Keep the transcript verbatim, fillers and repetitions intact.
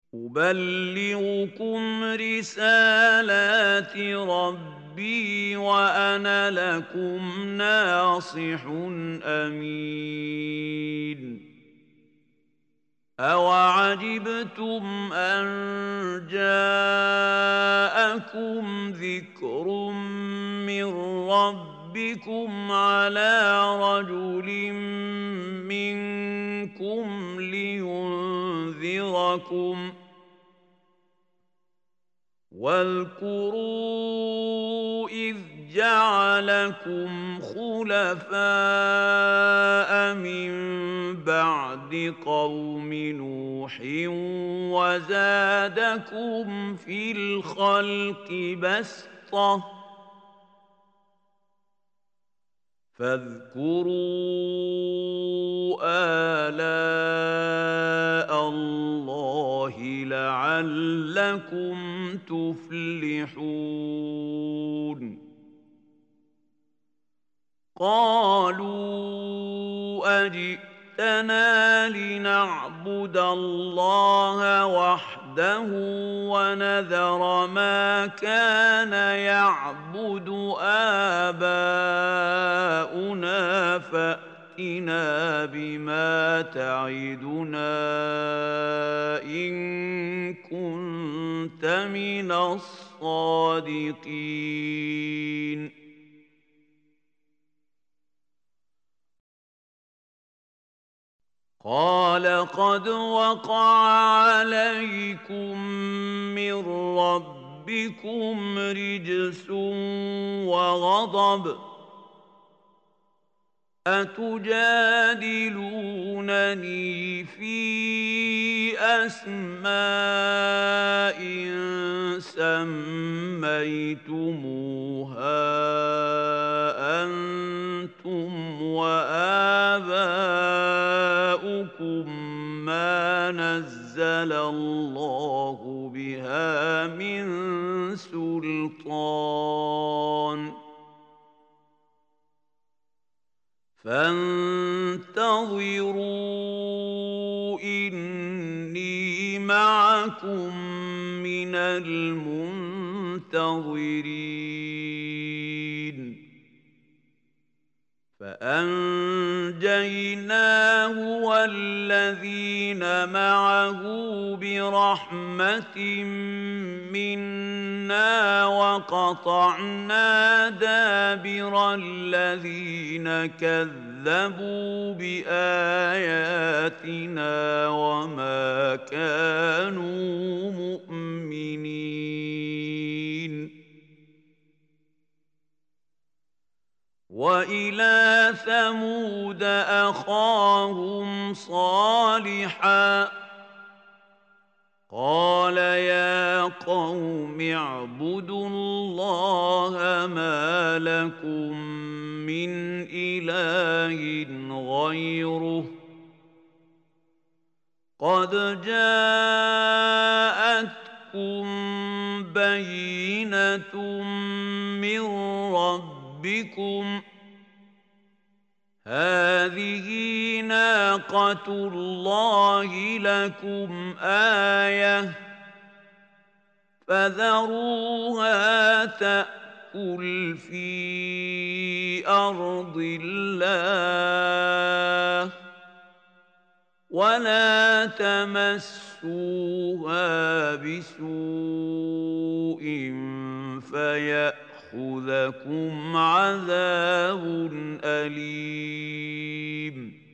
أبلغكم رسالات ربي وأنا لكم ناصح أمين. أَوَعَجِبْتُمْ أَن جَاءَكُمْ ذِكْرٌ مِّن رَّبِّكُمْ عَلَىٰ رَجُلٍ مِّنكُمْ لِيُنذِرَكُمْ ۚ وَاذْكُرُوا إِذْ جَعَلَكُمْ خُلَفَاءَ مِن بَعْدِ قَوْمِ نُوحٍ وَزَادَكُمْ فِي الْخَلْقِ بَسْطَةً ۖ فاذكروا آلاء الله لعلكم تفلحون. قالوا أجئتنا لنعبد الله وحده ونذر ما كان يعبد آباؤنا فأتنا بما تعدنا إن كنت من الصادقين. قال قد وقع عليكم من ربكم رجس وغضب، أتجادلونني في أسماء سميتموها أنتم وآباؤكم ما نزل الله بها من سلطان، فانتظروا إني معكم من المنتظرين. فأنجيناه والذين معه برحمة منا وقطعنا دابر الذين كذبوا بآياتنا وما كانوا مؤمنين. وإلى ثمود أخاهم صالحا قال يا قوم اعبدوا الله ما لكم من إله غيره قد جاءتكم بينة من ربكم هذه ناقة الله لكم آية فذروها تأكل في أرض الله ولا تمسوها بسوء فيأخذكم عذاب أليم.